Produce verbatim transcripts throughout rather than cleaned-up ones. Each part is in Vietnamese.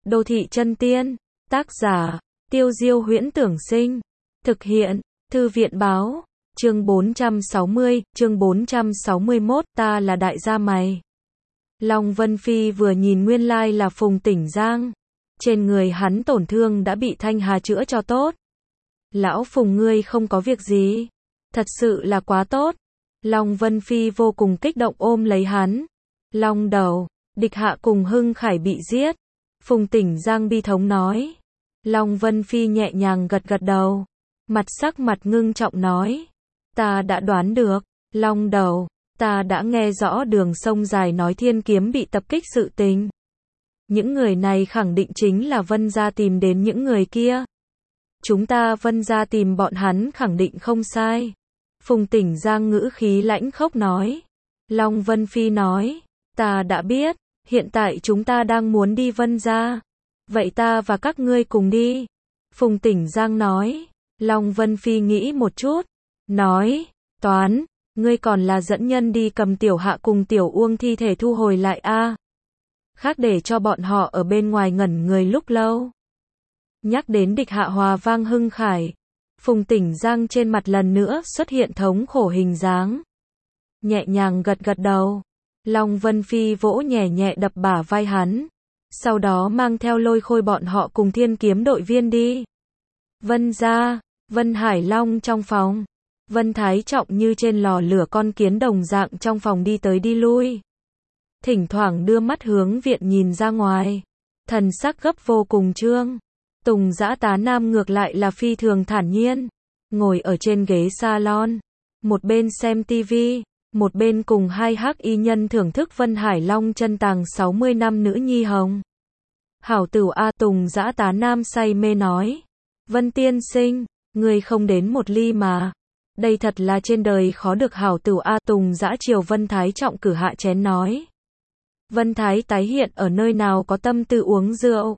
Đô thị chân tiên, tác giả, Tiêu Diêu Huyễn Tưởng Sinh, thực hiện, Thư viện báo, chương bốn trăm sáu mươi, chương bốn trăm sáu mươi mốt, ta là đại gia mày. Long Vân Phi vừa nhìn nguyên lai là Phùng Tỉnh Giang, trên người hắn tổn thương đã bị Thanh Hà chữa cho tốt. Lão Phùng ngươi không có việc gì, thật sự là quá tốt. Long Vân Phi vô cùng kích động ôm lấy hắn. Long đầu, địch hạ cùng Hưng Khải bị giết. Phùng Tỉnh Giang bi thống nói. Long Vân Phi nhẹ nhàng gật gật đầu, mặt sắc mặt ngưng trọng nói. Ta đã đoán được, Long đầu, ta đã nghe rõ Đường Sông Dài nói Thiên Kiếm bị tập kích sự tình. Những người này khẳng định chính là Vân gia tìm đến những người kia. Chúng ta Vân gia tìm bọn hắn khẳng định không sai. Phùng Tỉnh Giang ngữ khí lãnh khốc nói. Long Vân Phi nói, ta đã biết, hiện tại chúng ta đang muốn đi Vân gia. Vậy ta và các ngươi cùng đi. Phùng Tỉnh Giang nói. Long Vân Phi nghĩ một chút, nói, Toán, ngươi còn là dẫn nhân đi cầm Tiểu Hạ cùng Tiểu Uông thi thể thu hồi lại a. Khác để cho bọn họ ở bên ngoài ngẩn người lúc lâu. Nhắc đến địch hạ hòa vang Hưng Khải, Phùng Tỉnh Giang trên mặt lần nữa xuất hiện thống khổ hình dáng. Nhẹ nhàng gật gật đầu. Long Vân Phi vỗ nhẹ nhẹ đập bả vai hắn. Sau đó mang theo Lôi Khôi bọn họ cùng Thiên Kiếm đội viên đi. Vân gia, Vân Hải Long trong phòng. Vân Thái Trọng như trên lò lửa con kiến đồng dạng trong phòng đi tới đi lui. Thỉnh thoảng đưa mắt hướng viện nhìn ra ngoài. Thần sắc gấp vô cùng trương. Tùng Dã Tá Nam ngược lại là phi thường thản nhiên. Ngồi ở trên ghế salon. Một bên xem tivi, một bên cùng hai hắc y nhân thưởng thức Vân Hải Long chân tàng sáu mươi năm nữ nhi hồng. Hảo tửu A, Tùng Dã Tá Nam say mê nói. Vân tiên sinh, người không đến một ly mà. Đây thật là trên đời khó được hảo tửu A. Tùng Dã chiều Vân Thái Trọng cử hạ chén nói. Vân Thái tái hiện ở nơi nào có tâm tư uống rượu.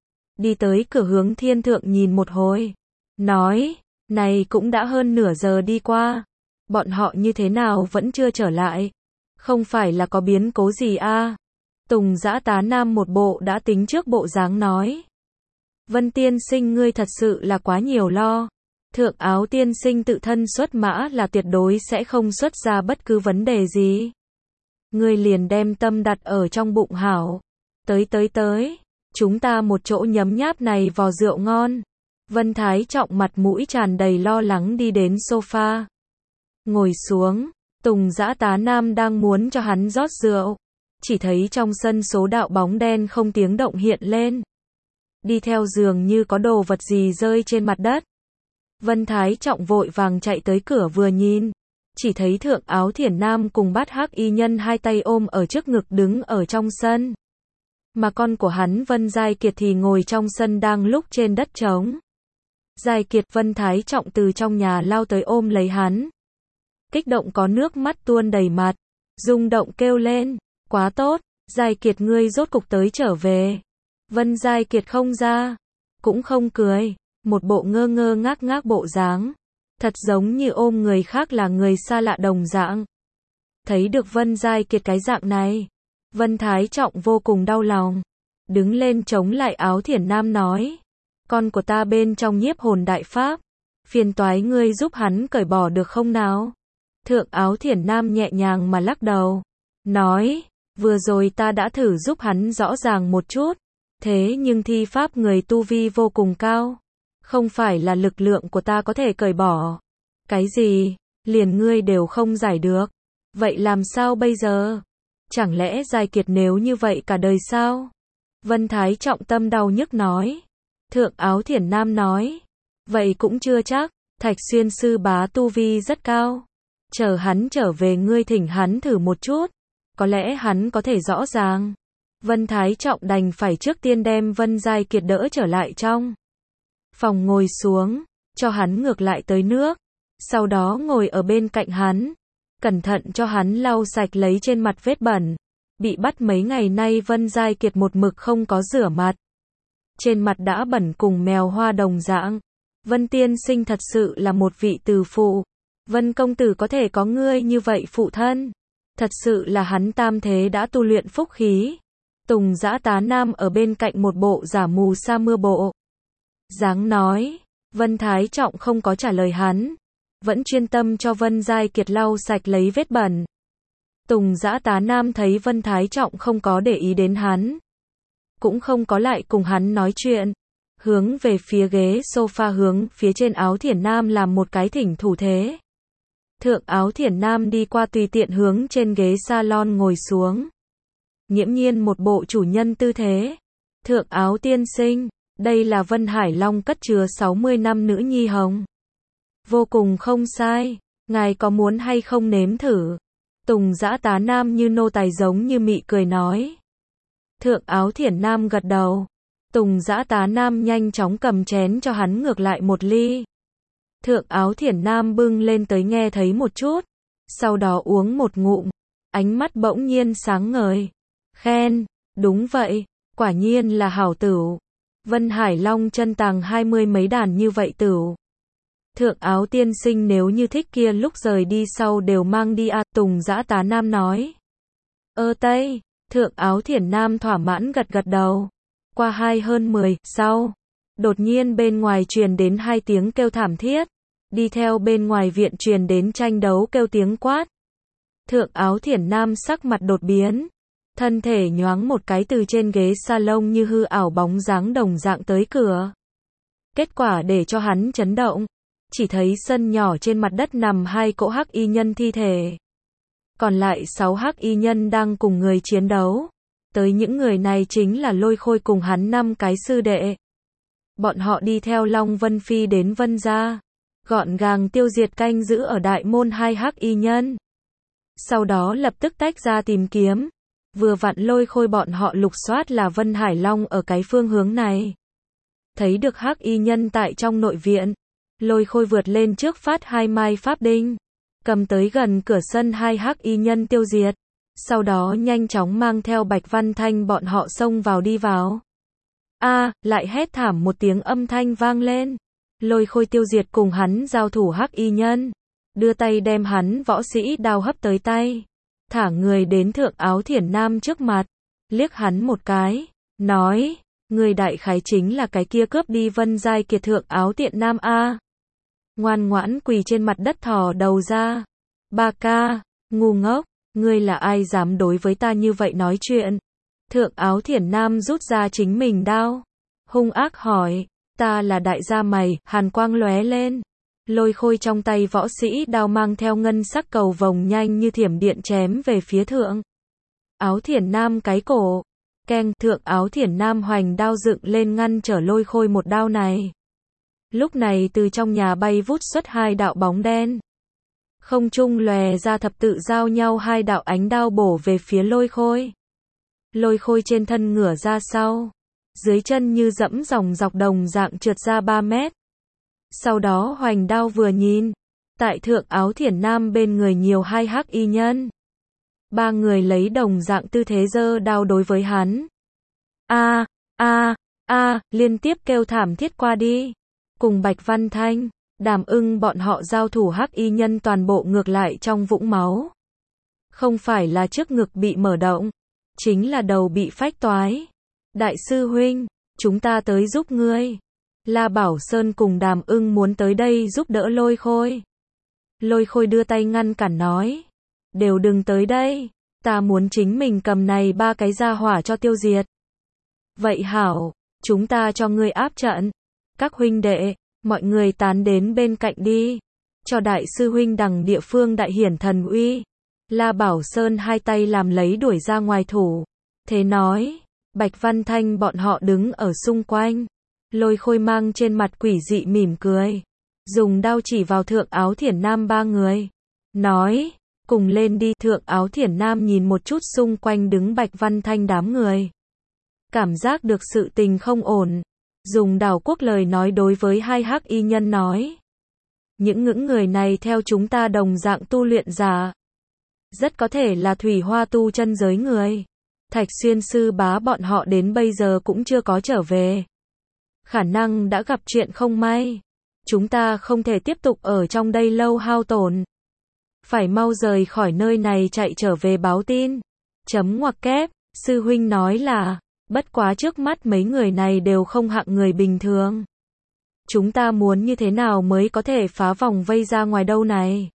Đi tới cửa hướng thiên thượng nhìn một hồi. Nói, này cũng đã hơn nửa giờ đi qua. Bọn họ như thế nào vẫn chưa trở lại. Không phải là có biến cố gì a? Tùng Dã Tá Nam một bộ đã tính trước bộ dáng nói. Vân tiên sinh ngươi thật sự là quá nhiều lo. Thượng Áo tiên sinh tự thân xuất mã là tuyệt đối sẽ không xuất ra bất cứ vấn đề gì. Ngươi liền đem tâm đặt ở trong bụng hảo. Tới tới tới, chúng ta một chỗ nhấm nháp này vò rượu ngon. Vân Thái Trọng mặt mũi tràn đầy lo lắng đi đến sofa. Ngồi xuống, Tùng Dã Tá Nam đang muốn cho hắn rót rượu. Chỉ thấy trong sân số đạo bóng đen không tiếng động hiện lên. Đi theo giường như có đồ vật gì rơi trên mặt đất. Vân Thái Trọng vội vàng chạy tới cửa vừa nhìn. Chỉ thấy Thượng Áo Thiển Nam cùng Bát hắc y nhân hai tay ôm ở trước ngực đứng ở trong sân. Mà con của hắn Vân Giai Kiệt thì ngồi trong sân đang lúc trên đất trống. Giai Kiệt Vân Thái Trọng từ trong nhà lao tới ôm lấy hắn. Kích động có nước mắt tuôn đầy mặt. Rung động kêu lên. Quá tốt, Giai Kiệt ngươi rốt cục tới trở về. Vân Giai Kiệt không ra. Cũng không cười. Một bộ ngơ ngơ ngác ngác bộ dáng. Thật giống như ôm người khác là người xa lạ đồng dạng. Thấy được Vân Giai Kiệt cái dạng này. Vân Thái Trọng vô cùng đau lòng. Đứng lên chống lại Áo Thiển Nam nói. Con của ta bên trong nhiếp hồn đại pháp. Phiền toái ngươi giúp hắn cởi bỏ được không nào? Thượng Áo Thiển Nam nhẹ nhàng mà lắc đầu. Nói, vừa rồi ta đã thử giúp hắn rõ ràng một chút. Thế nhưng thi pháp người tu vi vô cùng cao. Không phải là lực lượng của ta có thể cởi bỏ. Cái gì, liền ngươi đều không giải được. Vậy làm sao bây giờ? Chẳng lẽ Giai Kiệt nếu như vậy cả đời sao? Vân Thái Trọng tâm đau nhức nói. Thượng Áo Thiển Nam nói. Vậy cũng chưa chắc, Thạch Xuyên sư bá tu vi rất cao. Chờ hắn trở về ngươi thỉnh hắn thử một chút. Có lẽ hắn có thể rõ ràng. Vân Thái Trọng đành phải trước tiên đem Vân Giai Kiệt đỡ trở lại trong phòng ngồi xuống, cho hắn ngược lại tới nước. Sau đó ngồi ở bên cạnh hắn. Cẩn thận cho hắn lau sạch lấy trên mặt vết bẩn. Bị bắt mấy ngày nay Vân Giai Kiệt một mực không có rửa mặt. Trên mặt đã bẩn cùng mèo hoa đồng dạng. Vân tiên sinh thật sự là một vị từ phụ. Vân công tử có thể có ngươi như vậy phụ thân. Thật sự là hắn tam thế đã tu luyện phúc khí. Tùng Dã Tá Nam ở bên cạnh một bộ giả mù sa mưa bộ dáng nói. Vân Thái Trọng không có trả lời hắn, vẫn chuyên tâm cho Vân Giai Kiệt lau sạch lấy vết bẩn. Tùng Dã Tá Nam thấy Vân Thái Trọng không có để ý đến hắn, cũng không có lại cùng hắn nói chuyện, hướng về phía ghế sofa hướng phía trên Áo Thiển Nam làm một cái thỉnh thủ thế. Thượng Áo Thiển Nam đi qua tùy tiện hướng trên ghế salon ngồi xuống. Nghiễm nhiên một bộ chủ nhân tư thế. Thượng Áo tiên sinh, đây là Vân Hải Long cất chứa sáu mươi năm nữ nhi hồng. Vô cùng không sai, ngài có muốn hay không nếm thử? Tùng Dã Tá Nam như nô tài giống như mị cười nói. Thượng Áo Thiển Nam gật đầu. Tùng Dã Tá Nam nhanh chóng cầm chén cho hắn ngược lại một ly. Thượng Áo Thiển Nam bưng lên tới nghe thấy một chút, sau đó uống một ngụm, ánh mắt bỗng nhiên sáng ngời. Khen, đúng vậy, quả nhiên là hảo tửu. Vân Hải Long chân tàng hai mươi mấy đàn như vậy tửu. Thượng Áo tiên sinh nếu như thích kia lúc rời đi sau đều mang đi à, Tùng Dã Tá Nam nói. Ơ Tây, Thượng Áo Thiển Nam thỏa mãn gật gật đầu. Qua hai hơn mười, sau, đột nhiên bên ngoài truyền đến hai tiếng kêu thảm thiết, đi theo bên ngoài viện truyền đến tranh đấu kêu tiếng quát. Thượng Áo Thiển Nam sắc mặt đột biến, thân thể nhoáng một cái từ trên ghế salon như hư ảo bóng dáng đồng dạng tới cửa. Kết quả để cho hắn chấn động, chỉ thấy sân nhỏ trên mặt đất nằm hai cỗ hắc y nhân thi thể. Còn lại sáu hắc y nhân đang cùng người chiến đấu. Tới những người này chính là Lôi Khôi cùng hắn năm cái sư đệ. Bọn họ đi theo Long Vân Phi đến Vân gia, gọn gàng tiêu diệt canh giữ ở đại môn hai hắc y nhân. Sau đó lập tức tách ra tìm kiếm. Vừa vặn Lôi Khôi bọn họ lục soát là Vân Hải Long ở cái phương hướng này. Thấy được hắc y nhân tại trong nội viện, Lôi Khôi vượt lên trước phát hai mai pháp đinh, cầm tới gần cửa sân hai hắc y nhân tiêu diệt. Sau đó nhanh chóng mang theo Bạch Văn Thanh bọn họ xông vào đi vào. A, à, lại hét thảm một tiếng âm thanh vang lên. Lôi Khôi tiêu diệt cùng hắn giao thủ hắc y nhân, đưa tay đem hắn võ sĩ đao hấp tới tay, thả người đến Thượng Áo Thiển Nam trước mặt, liếc hắn một cái, nói, người đại khái chính là cái kia cướp đi Vân Giai Kiệt Thượng Áo Thiển Nam a. Ngoan ngoãn quỳ trên mặt đất thò đầu ra. Ba ca, ngu ngốc, ngươi là ai dám đối với ta như vậy nói chuyện? Thượng Áo Thiển Nam rút ra chính mình đao, hung ác hỏi, ta là đại gia mày, hàn quang lóe lên. Lôi Khôi trong tay võ sĩ đao mang theo ngân sắc cầu vồng nhanh như thiểm điện chém về phía Thượng Áo Thiển Nam cái cổ. Keng, Thượng Áo Thiển Nam hoành đao dựng lên ngăn trở Lôi Khôi một đao này. Lúc này từ trong nhà bay vút xuất hai đạo bóng đen. Không trung lòe ra thập tự giao nhau hai đạo ánh đao bổ về phía Lôi Khôi. Lôi Khôi trên thân ngửa ra sau, dưới chân như dẫm dòng dọc đồng dạng trượt ra ba mét. Sau đó hoành đao vừa nhìn, tại Thượng Áo Thiển Nam bên người nhiều hai hắc y nhân. Ba người lấy đồng dạng tư thế giơ đao đối với hắn. A, a, a, liên tiếp kêu thảm thiết qua đi. Cùng Bạch Văn Thanh, Đàm Ưng bọn họ giao thủ hắc y nhân toàn bộ ngược lại trong vũng máu. Không phải là trước ngực bị mở động, chính là đầu bị phách toái. Đại sư huynh, chúng ta tới giúp ngươi. La Bảo Sơn cùng Đàm Ưng muốn tới đây giúp đỡ Lôi Khôi. Lôi Khôi đưa tay ngăn cản nói, đều đừng tới đây, ta muốn chính mình cầm này ba cái gia hỏa cho tiêu diệt. Vậy hảo, chúng ta cho ngươi áp trận. Các huynh đệ, mọi người tán đến bên cạnh đi, cho đại sư huynh đằng địa phương đại hiển thần uy. La Bảo Sơn hai tay làm lấy đuổi ra ngoài thủ. Thế nói, Bạch Văn Thanh bọn họ đứng ở xung quanh. Lôi Khôi mang trên mặt quỷ dị mỉm cười, dùng đao chỉ vào Thượng Áo Thiển Nam ba người, nói, cùng lên đi. Thượng Áo Thiển Nam nhìn một chút xung quanh đứng Bạch Văn Thanh đám người, cảm giác được sự tình không ổn, dùng đảo quốc lời nói đối với hai hắc y nhân nói, những ngưỡng người này theo chúng ta đồng dạng tu luyện giả, rất có thể là thủy hoa tu chân giới người. Thạch Xuyên sư bá bọn họ đến bây giờ cũng chưa có trở về, khả năng đã gặp chuyện không may. Chúng ta không thể tiếp tục ở trong đây lâu hao tổn, phải mau rời khỏi nơi này chạy trở về báo tin. Chấm ngoặc kép Sư huynh nói là, bất quá trước mắt mấy người này đều không hạng người bình thường. Chúng ta muốn như thế nào mới có thể phá vòng vây ra ngoài đâu này?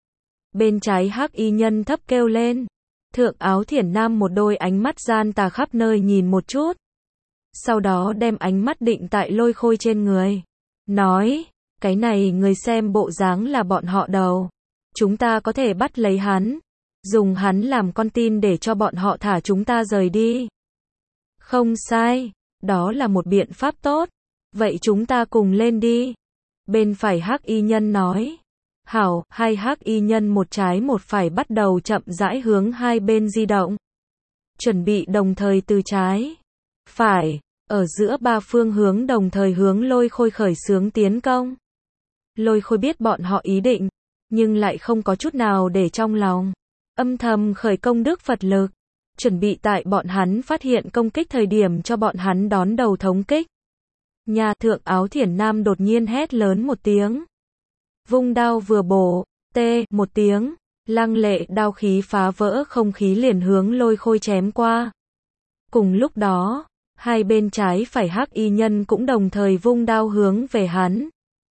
Bên trái hắc y nhân thấp kêu lên. Thượng áo thiển nam một đôi ánh mắt gian tà khắp nơi nhìn một chút. Sau đó đem ánh mắt định tại Lôi Khôi trên người. Nói, cái này người xem bộ dáng là bọn họ đầu. Chúng ta có thể bắt lấy hắn. Dùng hắn làm con tin để cho bọn họ thả chúng ta rời đi. Không sai, đó là một biện pháp tốt. Vậy chúng ta cùng lên đi. Bên phải hắc y nhân nói. Hảo, hai hắc y nhân một trái một phải bắt đầu chậm rãi hướng hai bên di động. Chuẩn bị đồng thời từ trái, phải, ở giữa ba phương hướng đồng thời hướng Lôi Khôi khởi xướng tiến công. Lôi Khôi biết bọn họ ý định, nhưng lại không có chút nào để trong lòng. Âm thầm khởi công đức Phật lực, chuẩn bị tại bọn hắn phát hiện công kích thời điểm cho bọn hắn đón đầu thống kích. Nhà thượng áo thiển nam đột nhiên hét lớn một tiếng. Vung đao vừa bổ, tê, một tiếng, lăng lệ đao khí phá vỡ không khí liền hướng Lôi Khôi chém qua. Cùng lúc đó, hai bên trái phải hắc y nhân cũng đồng thời vung đao hướng về hắn.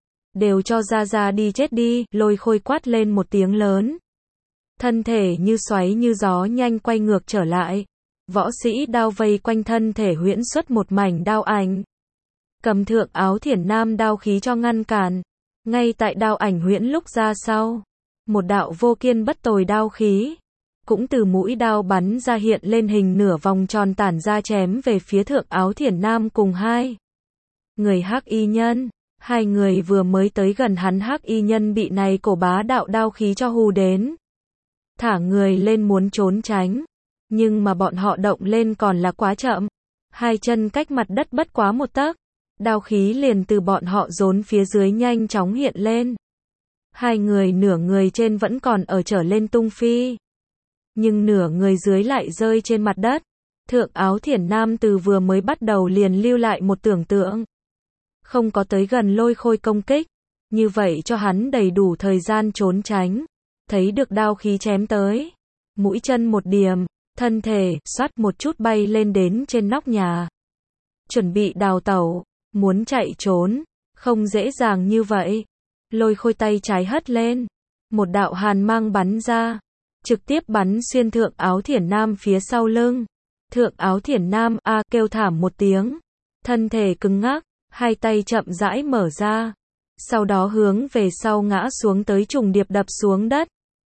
Đều cho ra ra đi chết đi, Lôi Khôi quát lên một tiếng lớn. Thân thể như xoáy như gió nhanh quay ngược trở lại. Võ sĩ đao vây quanh thân thể huyễn xuất một mảnh đao ảnh. Cầm thượng áo thiển nam đao khí cho ngăn cản. Ngay tại đao ảnh huyễn lúc ra sau, một đạo vô kiên bất tồi đao khí, cũng từ mũi đao bắn ra hiện lên hình nửa vòng tròn tản ra chém về phía thượng áo thiển nam cùng hai người hắc y nhân. Hai người vừa mới tới gần hắn hắc y nhân bị này cổ bá đạo đao khí cho hù đến. Thả người lên muốn trốn tránh, nhưng mà bọn họ động lên còn là quá chậm. Hai chân cách mặt đất bất quá một tấc. Đao khí liền từ bọn họ rốn phía dưới nhanh chóng hiện lên. Hai người nửa người trên vẫn còn ở trở lên tung phi. Nhưng nửa người dưới lại rơi trên mặt đất. Thượng áo thiển nam từ vừa mới bắt đầu liền lưu lại một tưởng tượng. Không có tới gần Lôi Khôi công kích. Như vậy cho hắn đầy đủ thời gian trốn tránh. Thấy được đao khí chém tới. Mũi chân một điểm, thân thể, xoát một chút bay lên đến trên nóc nhà. Chuẩn bị đào tẩu. Muốn chạy trốn, không dễ dàng như vậy. Lôi Khôi tay trái hất lên, một đạo hàn mang bắn ra, trực tiếp bắn xuyên thượng áo thiển nam phía sau lưng. Thượng áo thiển nam a à, kêu thảm một tiếng, thân thể cứng ngắc, hai tay chậm rãi mở ra, sau đó hướng về sau ngã xuống tới trùng điệp đập xuống đất.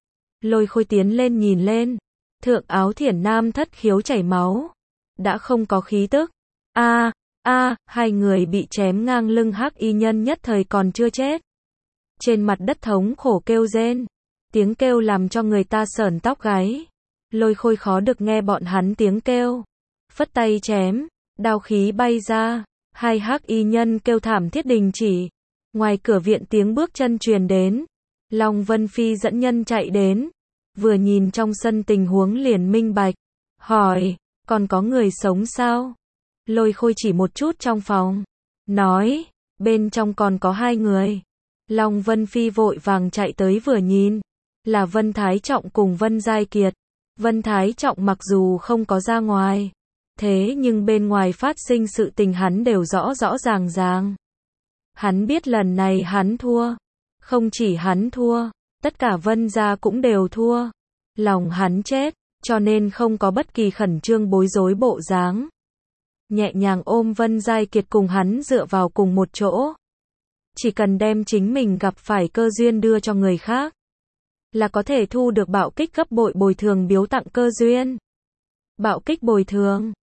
Lôi Khôi tiến lên nhìn lên, thượng áo thiển nam thất khiếu chảy máu, đã không có khí tức. A à, A, à, hai người bị chém ngang lưng hắc y nhân nhất thời còn chưa chết. Trên mặt đất thống khổ kêu rên. Tiếng kêu làm cho người ta sởn tóc gáy. Lôi Khôi khó được nghe bọn hắn tiếng kêu. Phất tay chém, đao khí bay ra. Hai hắc y nhân kêu thảm thiết đình chỉ. Ngoài cửa viện tiếng bước chân truyền đến. Long Vân Phi dẫn nhân chạy đến. Vừa nhìn trong sân tình huống liền minh bạch. Hỏi, còn có người sống sao? Lôi Khôi chỉ một chút trong phòng. Nói, bên trong còn có hai người. Long Vân Phi vội vàng chạy tới vừa nhìn. Là Vân Thái Trọng cùng Vân Giai Kiệt. Vân Thái Trọng mặc dù không có ra ngoài. Thế nhưng bên ngoài phát sinh sự tình hắn đều rõ rõ ràng ràng. Hắn biết lần này hắn thua. Không chỉ hắn thua, tất cả Vân gia cũng đều thua. Lòng hắn chết, cho nên không có bất kỳ khẩn trương bối rối bộ dáng. Nhẹ nhàng ôm Vân Giai Kiệt cùng hắn dựa vào cùng một chỗ. Chỉ cần đem chính mình gặp phải cơ duyên đưa cho người khác, là có thể thu được bạo kích gấp bội bồi thường biếu tặng cơ duyên. Bạo kích bồi thường